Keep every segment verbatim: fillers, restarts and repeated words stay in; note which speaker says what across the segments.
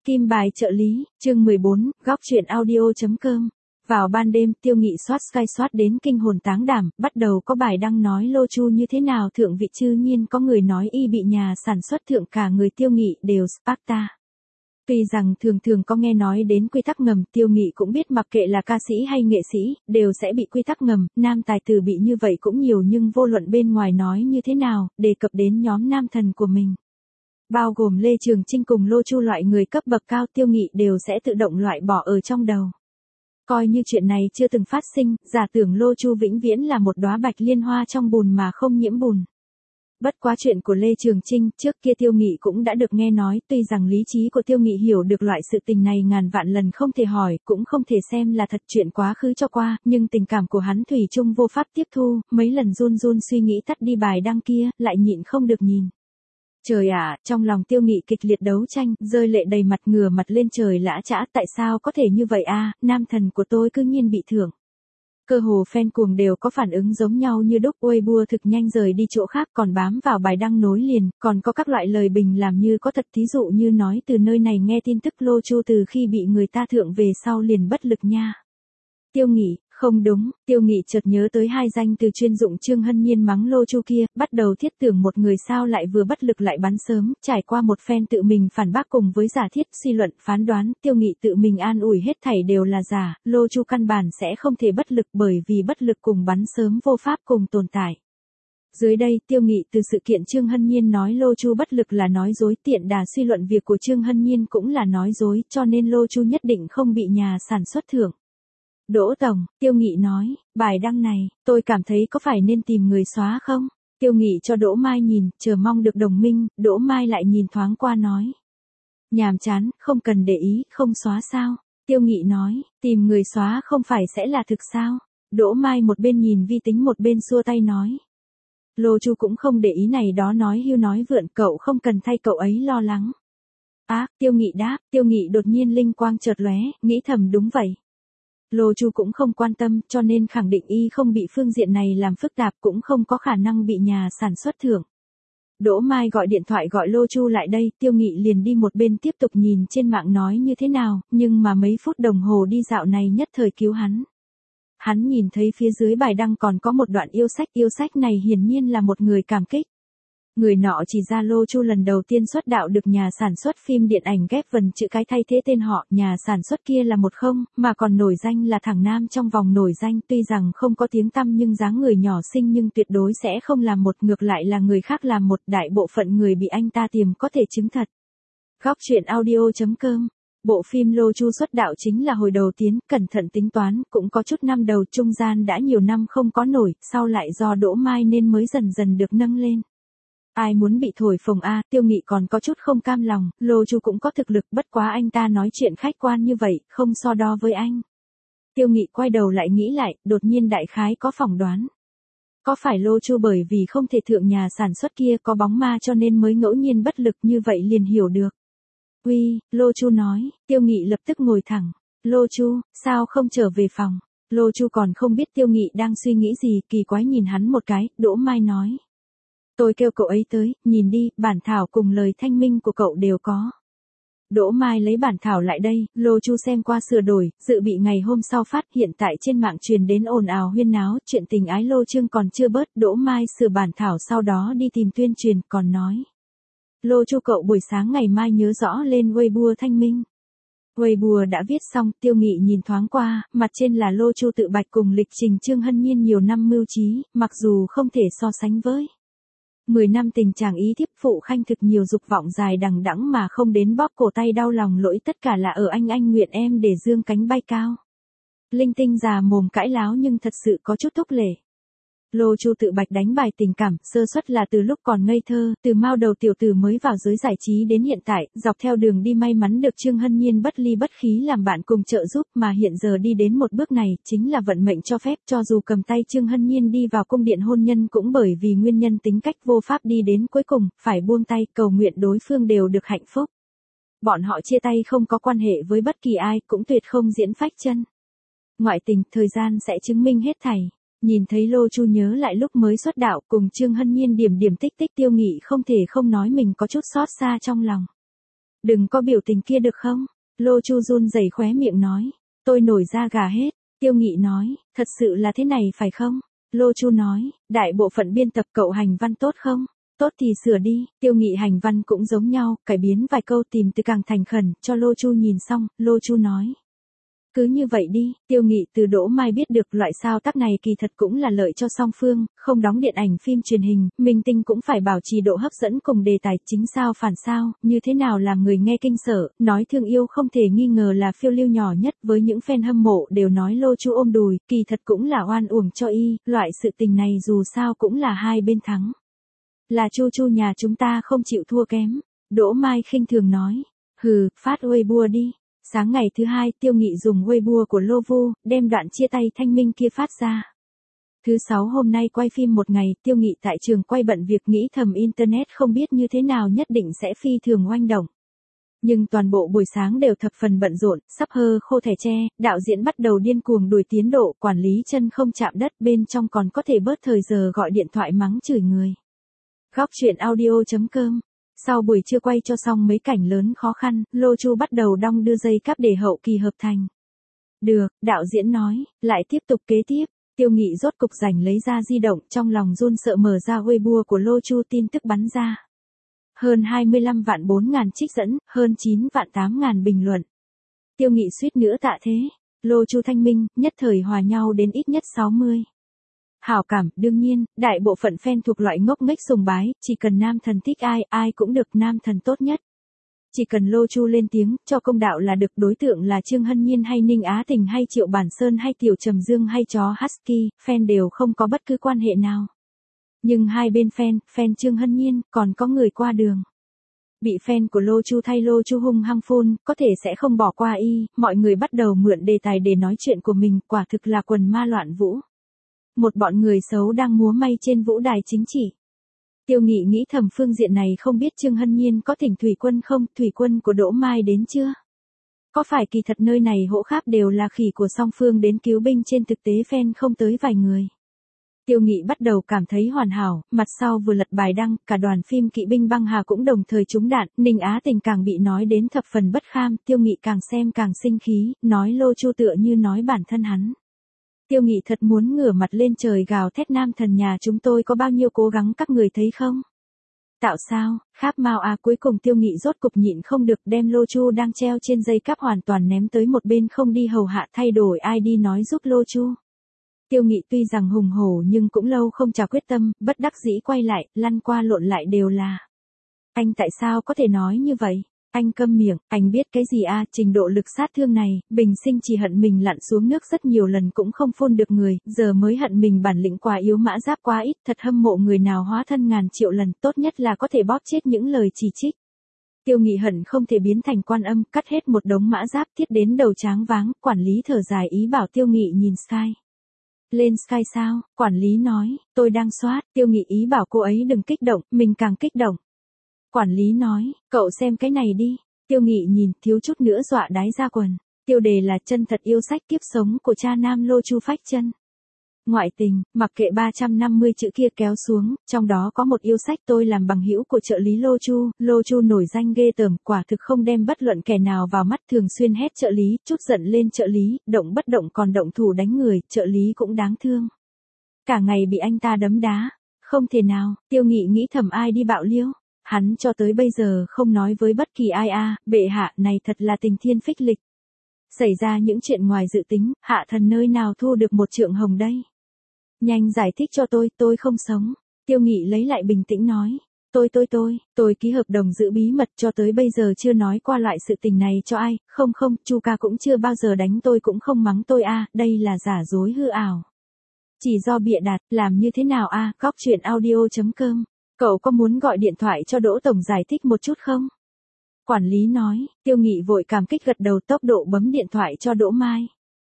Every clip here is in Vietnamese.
Speaker 1: Kim bài trợ lý, chương mười bốn, góc truyện audio.com. Vào ban đêm, Tiêu Nghị soát Sky soát đến kinh hồn táng đảm, bắt đầu có bài đăng nói Lô Chu như thế nào thượng vị, chư nhiên có người nói y bị nhà sản xuất thượng cả người Tiêu Nghị đều Sparta. Tuy rằng thường thường có nghe nói đến quy tắc ngầm, Tiêu Nghị cũng biết mặc kệ là ca sĩ hay nghệ sĩ, đều sẽ bị quy tắc ngầm, nam tài tử bị như vậy cũng nhiều, nhưng vô luận bên ngoài nói như thế nào, đề cập đến nhóm nam thần của mình, bao gồm Lê Trường Chinh cùng Lô Chu loại người cấp bậc cao, Tiêu Nghị đều sẽ tự động loại bỏ ở trong đầu. Coi như chuyện này chưa từng phát sinh, giả tưởng Lô Chu vĩnh viễn là một đóa bạch liên hoa trong bùn mà không nhiễm bùn. Bất quá chuyện của Lê Trường Chinh, trước kia Tiêu Nghị cũng đã được nghe nói, tuy rằng lý trí của Tiêu Nghị hiểu được loại sự tình này ngàn vạn lần không thể hỏi, cũng không thể xem là thật, chuyện quá khứ cho qua, nhưng tình cảm của hắn thủy chung vô pháp tiếp thu, mấy lần run run suy nghĩ tắt đi bài đăng kia, lại nhịn không được nhìn. Trời ạ, trong lòng Tiêu Nghị kịch liệt đấu tranh, rơi lệ đầy mặt, ngửa mặt lên trời lã chã, tại sao có thể như vậy a, nam thần của tôi cư nhiên bị thưởng. Cơ hồ fan cuồng đều có phản ứng giống nhau như đúc, Weibo thực nhanh rời đi chỗ khác, còn bám vào bài đăng nối liền, còn có các loại lời bình làm như có thật, thí dụ như nói từ nơi này nghe tin tức Lô Chu từ khi bị người ta thượng về sau liền bất lực nha. Tiêu Nghị, không đúng, Tiêu Nghị chợt nhớ tới hai danh từ chuyên dụng Trương Hân Nhiên mắng Lô Chu kia, bắt đầu thiết tưởng một người sao lại vừa bất lực lại bắn sớm, trải qua một phen tự mình phản bác cùng với giả thiết, suy luận, phán đoán, Tiêu Nghị tự mình an ủi hết thảy đều là giả, Lô Chu căn bản sẽ không thể bất lực bởi vì bất lực cùng bắn sớm vô pháp cùng tồn tại. Dưới đây, Tiêu Nghị từ sự kiện Trương Hân Nhiên nói Lô Chu bất lực là nói dối, tiện đà suy luận việc của Trương Hân Nhiên cũng là nói dối, cho nên Lô Chu nhất định không bị nhà sản xuất thưởng. Đỗ Tổng, Tiêu Nghị nói, bài đăng này, tôi cảm thấy có phải nên tìm người xóa không? Tiêu Nghị cho Đỗ Mai nhìn, chờ mong được đồng minh, Đỗ Mai lại nhìn thoáng qua nói. Nhàm chán, không cần để ý, không xóa sao? Tiêu Nghị nói, tìm người xóa không phải sẽ là thực sao? Đỗ Mai một bên nhìn vi tính một bên xua tay nói. Lô Chu cũng không để ý này đó, nói hưu nói vượn, cậu không cần thay cậu ấy lo lắng. Á, à, Tiêu Nghị đáp, Tiêu Nghị đột nhiên linh quang chợt lóe, nghĩ thầm đúng vậy. Lô Chu cũng không quan tâm, cho nên khẳng định y không bị phương diện này làm phức tạp, cũng không có khả năng bị nhà sản xuất thưởng. Đỗ Mai gọi điện thoại gọi Lô Chu lại đây, Tiêu Nghị liền đi một bên tiếp tục nhìn trên mạng nói như thế nào, nhưng mà mấy phút đồng hồ đi dạo này nhất thời cứu hắn. Hắn nhìn thấy phía dưới bài đăng còn có một đoạn yêu sách, yêu sách này hiển nhiên là một người cảm kích. Người nọ chỉ ra Lô Chu lần đầu tiên xuất đạo được nhà sản xuất phim điện ảnh ghép vần chữ cái thay thế tên họ, nhà sản xuất kia là một không, mà còn nổi danh là thằng nam trong vòng nổi danh, tuy rằng không có tiếng tăm nhưng dáng người nhỏ xinh, nhưng tuyệt đối sẽ không làm một, ngược lại là người khác làm một, đại bộ phận người bị anh ta tiềm có thể chứng thật. Góc truyện audio.com. Bộ phim Lô Chu xuất đạo chính là hồi đầu tiến, cẩn thận tính toán, cũng có chút năm đầu, trung gian đã nhiều năm không có nổi, sau lại do Đỗ Mai nên mới dần dần được nâng lên. Ai muốn bị thổi phồng a, Tiêu Nghị còn có chút không cam lòng, Lô Chu cũng có thực lực, bất quá anh ta nói chuyện khách quan như vậy, không so đo với anh. Tiêu Nghị quay đầu lại nghĩ lại, đột nhiên đại khái có phỏng đoán. Có phải Lô Chu bởi vì không thể thượng nhà sản xuất kia có bóng ma cho nên mới ngẫu nhiên bất lực, như vậy liền hiểu được. Uy, Lô Chu nói, Tiêu Nghị lập tức ngồi thẳng. Lô Chu, sao không trở về phòng? Lô Chu còn không biết Tiêu Nghị đang suy nghĩ gì, kỳ quái nhìn hắn một cái, Đỗ Mai nói. Tôi kêu cậu ấy tới, nhìn đi, bản thảo cùng lời thanh minh của cậu đều có. Đỗ Mai lấy bản thảo lại đây, Lô Chu xem qua sửa đổi, dự bị ngày hôm sau phát, hiện tại trên mạng truyền đến ồn ào huyên náo, chuyện tình ái Lô Trương còn chưa bớt, Đỗ Mai sửa bản thảo sau đó đi tìm tuyên truyền, còn nói. Lô Chu cậu buổi sáng ngày mai nhớ rõ lên Weibo thanh minh. Weibo đã viết xong, Tiêu Nghị nhìn thoáng qua, mặt trên là Lô Chu tự bạch cùng lịch trình Trương Hân Nhiên nhiều năm mưu trí, mặc dù không thể so sánh với. Mười năm tình chàng ý thiếp phụ khanh thực nhiều dục vọng dài đằng đẵng mà không đến bóp cổ tay đau lòng, lỗi tất cả là ở anh anh nguyện em để dương cánh bay cao. Linh tinh già mồm cãi láo nhưng thật sự có chút thúc lệ. Lô Chu tự bạch đánh bài tình cảm, sơ suất là từ lúc còn ngây thơ, từ mao đầu tiểu tử mới vào giới giải trí đến hiện tại, dọc theo đường đi may mắn được Trương Hân Nhiên bất ly bất khí làm bạn cùng trợ giúp, mà hiện giờ đi đến một bước này, chính là vận mệnh cho phép, cho dù cầm tay Trương Hân Nhiên đi vào cung điện hôn nhân cũng bởi vì nguyên nhân tính cách vô pháp đi đến cuối cùng, phải buông tay, cầu nguyện đối phương đều được hạnh phúc. Bọn họ chia tay không có quan hệ với bất kỳ ai, cũng tuyệt không diễn phách chân. Ngoại tình, thời gian sẽ chứng minh hết thảy. Nhìn thấy Lô Chu nhớ lại lúc mới xuất đạo cùng Trương Hân Nhiên điểm điểm tích tích, Tiêu Nghị không thể không nói mình có chút xót xa trong lòng. Đừng có biểu tình kia được không? Lô Chu run rẩy khóe miệng nói. Tôi nổi da gà hết. Tiêu Nghị nói, thật sự là thế này phải không? Lô Chu nói, đại bộ phận biên tập cậu hành văn tốt không? Tốt thì sửa đi. Tiêu Nghị hành văn cũng giống nhau, cải biến vài câu tìm từ càng thành khẩn, cho Lô Chu nhìn xong, Lô Chu nói. Cứ như vậy đi. Tiêu Nghị từ Đỗ Mai biết được loại sao tác này kỳ thật cũng là lợi cho song phương, không đóng điện ảnh phim truyền hình, minh tinh cũng phải bảo trì độ hấp dẫn cùng đề tài chính sao phản sao, như thế nào làm người nghe kinh sợ, nói thương yêu không thể nghi ngờ là phiêu lưu nhỏ nhất, với những fan hâm mộ đều nói Lô Chu ôm đùi, kỳ thật cũng là oan uổng cho y, loại sự tình này dù sao cũng là hai bên thắng. Là Chu Chu nhà chúng ta không chịu thua kém. Đỗ Mai khinh thường nói. Hừ, phát Weibo đi. Sáng ngày thứ hai, Tiêu Nghị dùng Weibo của Lô Vu, đem đoạn chia tay thanh minh kia phát ra. Thứ sáu hôm nay quay phim một ngày, Tiêu Nghị tại trường quay bận việc nghĩ thầm Internet không biết như thế nào nhất định sẽ phi thường oanh động. Nhưng toàn bộ buổi sáng đều thập phần bận rộn, sắp hơ khô thẻ tre, đạo diễn bắt đầu điên cuồng đuổi tiến độ, quản lý chân không chạm đất, bên trong còn có thể bớt thời giờ gọi điện thoại mắng chửi người. Góc truyện audio chấm com. Sau buổi trưa quay cho xong mấy cảnh lớn khó khăn, Lô Chu bắt đầu đong đưa dây cáp để hậu kỳ hợp thành. Được, đạo diễn nói, lại tiếp tục kế tiếp. Tiêu Nghị rốt cục rảnh lấy ra di động, trong lòng run sợ mở ra Weibo của Lô Chu, tin tức bắn ra. Hơn hai mươi lăm vạn bốn ngàn trích dẫn, hơn chín vạn tám ngàn bình luận. Tiêu Nghị suýt nữa tạ thế. Lô Chu thanh minh, nhất thời hòa nhau đến ít nhất sáu mươi. Hảo cảm, đương nhiên, đại bộ phận fan thuộc loại ngốc nghếch sùng bái, chỉ cần nam thần thích ai, ai cũng được nam thần tốt nhất. Chỉ cần Lô Chu lên tiếng, cho công đạo là được, đối tượng là Trương Hân Nhiên hay Ninh Á Tình hay Triệu Bản Sơn hay Tiểu Trầm Dương hay chó Husky, fan đều không có bất cứ quan hệ nào. Nhưng hai bên fan, fan Trương Hân Nhiên, còn có người qua đường. Bị fan của Lô Chu thay Lô Chu hung hăng phun, có thể sẽ không bỏ qua y, mọi người bắt đầu mượn đề tài để nói chuyện của mình, quả thực là quần ma loạn vũ. Một bọn người xấu đang múa may trên vũ đài chính trị. Tiêu Nghị nghĩ thầm phương diện này không biết Trương Hân Nhiên có thỉnh thủy quân không, thủy quân của Đỗ Mai đến chưa? Có phải kỳ thật nơi này hỗ kháp đều là khỉ của song phương đến cứu binh, trên thực tế fan không tới vài người. Tiêu Nghị bắt đầu cảm thấy hoàn hảo, mặt sau vừa lật bài đăng, cả đoàn phim Kỵ binh băng hà cũng đồng thời trúng đạn, Ninh Á Tình càng bị nói đến thập phần bất kham, Tiêu Nghị càng xem càng sinh khí, nói Lô Chu tựa như nói bản thân hắn. Tiêu Nghị thật muốn ngửa mặt lên trời gào thét, nam thần nhà chúng tôi có bao nhiêu cố gắng các người thấy không? Tạo sao, kháp mau à. Cuối cùng Tiêu Nghị rốt cục nhịn không được, đem Lô Chu đang treo trên dây cáp hoàn toàn ném tới một bên, không đi hầu hạ, thay đổi ai đi nói giúp Lô Chu. Tiêu Nghị tuy rằng hùng hổ nhưng cũng lâu không trả quyết tâm, bất đắc dĩ quay lại, lăn qua lộn lại đều là. Anh tại sao có thể nói như vậy? Anh câm miệng, anh biết cái gì à, trình độ lực sát thương này, bình sinh chỉ hận mình lặn xuống nước rất nhiều lần cũng không phun được người, giờ mới hận mình bản lĩnh quá yếu, mã giáp quá ít, thật hâm mộ người nào hóa thân ngàn triệu lần, tốt nhất là có thể bóp chết những lời chỉ trích. Tiêu Nghị hận không thể biến thành Quan Âm, cắt hết một đống mã giáp thiết đến đầu tráng váng, quản lý thở dài ý bảo Tiêu Nghị nhìn Sky. Lên Sky sao? Quản lý nói, tôi đang soát, Tiêu Nghị ý bảo cô ấy đừng kích động, mình càng kích động. Quản lý nói, cậu xem cái này đi. Tiêu Nghị nhìn, thiếu chút nữa dọa đái ra quần. Tiêu đề là chân thật yêu sách kiếp sống của cha nam Lô Chu phách chân. Ngoại tình, mặc kệ ba trăm năm mươi chữ kia kéo xuống, trong đó có một yêu sách tôi làm bằng hữu của trợ lý Lô Chu. Lô Chu nổi danh ghê tởm, quả thực không đem bất luận kẻ nào vào mắt, thường xuyên hét trợ lý, chút giận lên trợ lý, động bất động còn động thủ đánh người, trợ lý cũng đáng thương. Cả ngày bị anh ta đấm đá. Không thể nào, Tiêu Nghị nghĩ thầm ai đi bạo liêu. Hắn cho tới bây giờ không nói với bất kỳ ai a, à, bệ hạ này thật là tình thiên phích lịch. Xảy ra những chuyện ngoài dự tính, hạ thần nơi nào thu được một trượng hồng đây. Nhanh giải thích cho tôi, tôi không sống. Tiêu Nghị lấy lại bình tĩnh nói. Tôi tôi tôi, tôi ký hợp đồng giữ bí mật, cho tới bây giờ chưa nói qua loại sự tình này cho ai, không không, Chu ca cũng chưa bao giờ đánh tôi cũng không mắng tôi a, à, đây là giả dối hư ảo. Chỉ do bịa đặt, làm như thế nào a, à, góc truyện audio chấm com. Cậu có muốn gọi điện thoại cho Đỗ Tổng giải thích một chút không? Quản lý nói, Tiêu Nghị vội cảm kích gật đầu, tốc độ bấm điện thoại cho Đỗ Mai.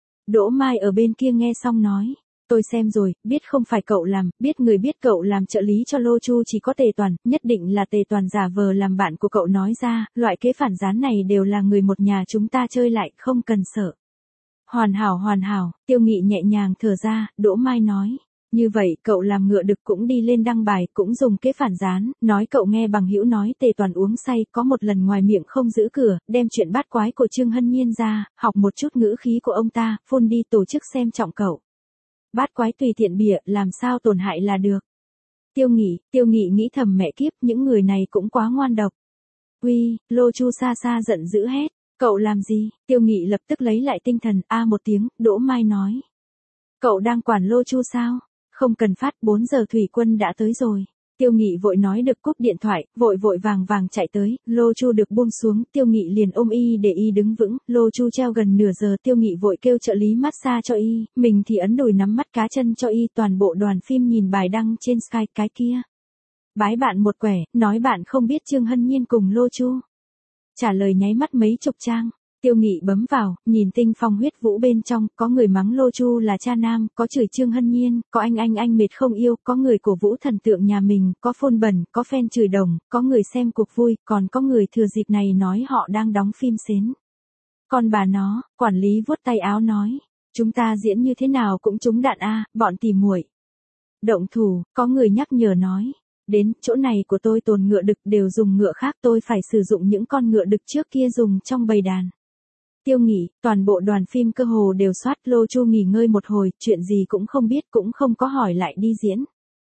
Speaker 1: Đỗ Mai ở bên kia nghe xong nói, tôi xem rồi, biết không phải cậu làm, biết người biết cậu làm trợ lý cho Lô Chu chỉ có Tề Toàn, nhất định là Tề Toàn giả vờ làm bạn của cậu nói ra, loại kế phản gián này đều là người một nhà chúng ta chơi lại, không cần sợ. Hoàn hảo hoàn hảo, Tiêu Nghị nhẹ nhàng thở ra, Đỗ Mai nói. Như vậy, cậu làm ngựa đực cũng đi lên đăng bài, cũng dùng kế phản gián, nói cậu nghe bằng hữu nói Tề Toàn uống say, có một lần ngoài miệng không giữ cửa, đem chuyện bát quái của Trương Hân Nhiên ra, học một chút ngữ khí của ông ta, phun đi tổ chức xem trọng cậu. Bát quái tùy tiện bịa, làm sao tổn hại là được. Tiêu Nghị, Tiêu Nghị nghĩ thầm mẹ kiếp, những người này cũng quá ngoan độc. Uy, Lô Chu xa xa giận dữ hét, cậu làm gì? Tiêu Nghị lập tức lấy lại tinh thần, a một tiếng, Đỗ Mai nói. Cậu đang quản Lô Chu sao? Không cần phát, bốn giờ thủy quân đã tới rồi. Tiêu Nghị vội nói được cúp điện thoại, vội vội vàng vàng chạy tới, Lô Chu được buông xuống, Tiêu Nghị liền ôm y để y đứng vững, Lô Chu treo gần nửa giờ, Tiêu Nghị vội kêu trợ lý massage cho y, mình thì ấn đùi nắm mắt cá chân cho y, toàn bộ đoàn phim nhìn bài đăng trên Sky cái kia. Bái bạn một quẻ, nói bạn không biết Trương Hân Nhiên cùng Lô Chu. Trả lời nháy mắt mấy chục trang. Tiêu Nghị bấm vào, nhìn tinh phong huyết vũ bên trong, có người mắng Lô Chu là cha nam, có chửi Trương Hân Nhiên, có anh anh anh mệt không yêu, có người cổ vũ thần tượng nhà mình, có phôn bẩn, có fan chửi đồng, có người xem cuộc vui, còn có người thừa dịp này nói họ đang đóng phim xến. Còn bà nó, quản lý vuốt tay áo nói, chúng ta diễn như thế nào cũng trúng đạn a, bọn tỉ muội. Động thủ, có người nhắc nhở nói. Đến, chỗ này của tôi tồn ngựa đực đều dùng ngựa khác, tôi phải sử dụng những con ngựa đực trước kia dùng trong bầy đàn. Tiêu Nghị, toàn bộ đoàn phim cơ hồ đều soát, Lô Chu nghỉ ngơi một hồi, chuyện gì cũng không biết, cũng không có hỏi lại đi diễn.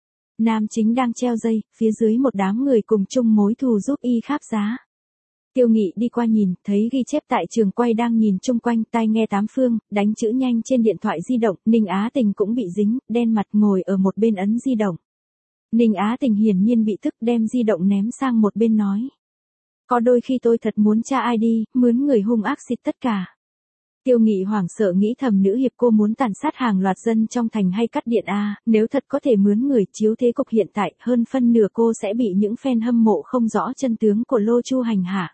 Speaker 1: Nam chính đang treo dây, phía dưới một đám người cùng chung mối thù giúp y kháp giá. Tiêu Nghị đi qua nhìn, thấy ghi chép tại trường quay đang nhìn chung quanh, tai nghe tám phương, đánh chữ nhanh trên điện thoại di động, Ninh Á Tình cũng bị dính, đen mặt ngồi ở một bên ấn di động. Ninh Á Tình hiển nhiên bị tức, đem di động ném sang một bên nói. Có đôi khi tôi thật muốn tra i đê, mướn người hung ác xịt tất cả. Tiêu Nghị hoảng sợ nghĩ thầm nữ hiệp cô muốn tàn sát hàng loạt dân trong thành hay cắt điện a, nếu thật có thể mướn người chiếu thế cục hiện tại, hơn phân nửa cô sẽ bị những fan hâm mộ không rõ chân tướng của Lô Chu hành hạ.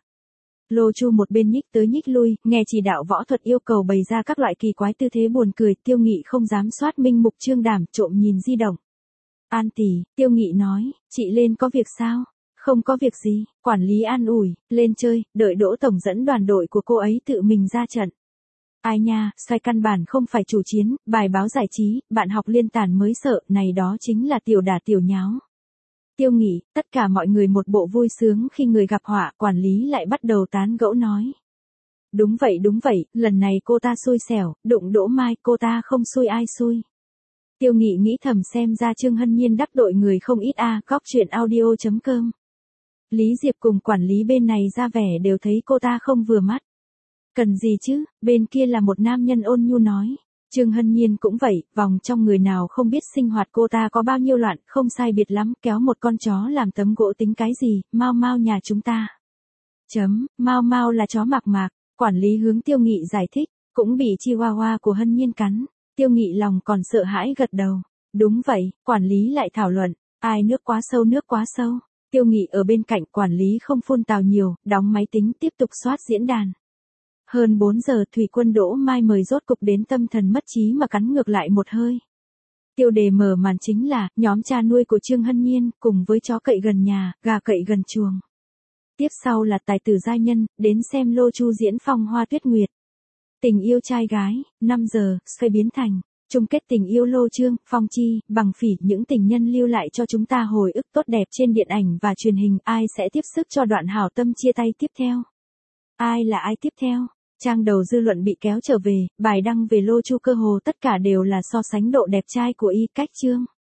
Speaker 1: Lô Chu một bên nhích tới nhích lui, nghe chỉ đạo võ thuật yêu cầu bày ra các loại kỳ quái tư thế buồn cười, Tiêu Nghị không dám soát minh mục trương đảm, trộm nhìn di động. An tỷ, Tiêu Nghị nói, chị lên có việc sao? Không có việc gì, quản lý an ủi, lên chơi, đợi Đỗ tổng dẫn đoàn đội của cô ấy tự mình ra trận. Ai nha, xoay căn bản không phải chủ chiến, bài báo giải trí, bạn học liên tản mới sợ, này đó chính là tiểu đả tiểu nháo. Tiêu Nghị, tất cả mọi người một bộ vui sướng khi người gặp họa, quản lý lại bắt đầu tán gẫu nói. Đúng vậy đúng vậy, lần này cô ta xui xẻo, đụng Đỗ Mai, cô ta không xui ai xui. Tiêu Nghị nghĩ thầm xem ra Trương Hân Nhiên đắc tội người không ít a, góc truyện audio chấm com. Lý Diệp cùng quản lý bên này ra vẻ đều thấy cô ta không vừa mắt. Cần gì chứ, bên kia là một nam nhân ôn nhu nói. Trương Hân Nhiên cũng vậy, vòng trong người nào không biết sinh hoạt cô ta có bao nhiêu loạn, không sai biệt lắm, kéo một con chó làm tấm gỗ tính cái gì, mau mau nhà chúng ta. Chấm, mau mau là chó mạc mạc, quản lý hướng Tiêu Nghị giải thích, cũng bị chihuahua của Hân Nhiên cắn. Tiêu Nghị lòng còn sợ hãi gật đầu. Đúng vậy, quản lý lại thảo luận, ai nước quá sâu nước quá sâu. Tiêu Nghị ở bên cạnh, quản lý không phun tào nhiều, đóng máy tính tiếp tục soát diễn đàn. Hơn bốn giờ thủy quân Đỗ Mai mời rốt cục đến tâm thần mất trí mà cắn ngược lại một hơi. Tiêu đề mở màn chính là, nhóm cha nuôi của Trương Hân Nhiên, cùng với chó cậy gần nhà, gà cậy gần chuồng. Tiếp sau là tài tử giai nhân, đến xem Lô Chu diễn Phong Hoa Tuyết Nguyệt. Tình yêu trai gái, năm giờ, xoay biến thành, chung kết tình yêu Lô Trương, Phong Chi, Bằng Phỉ, những tình nhân lưu lại cho chúng ta hồi ức tốt đẹp trên điện ảnh và truyền hình, ai sẽ tiếp sức cho đoạn hảo tâm chia tay tiếp theo? Ai là ai tiếp theo? Trang đầu dư luận bị kéo trở về, bài đăng về Lô Chu cơ hồ tất cả đều là so sánh độ đẹp trai của y, cách Trương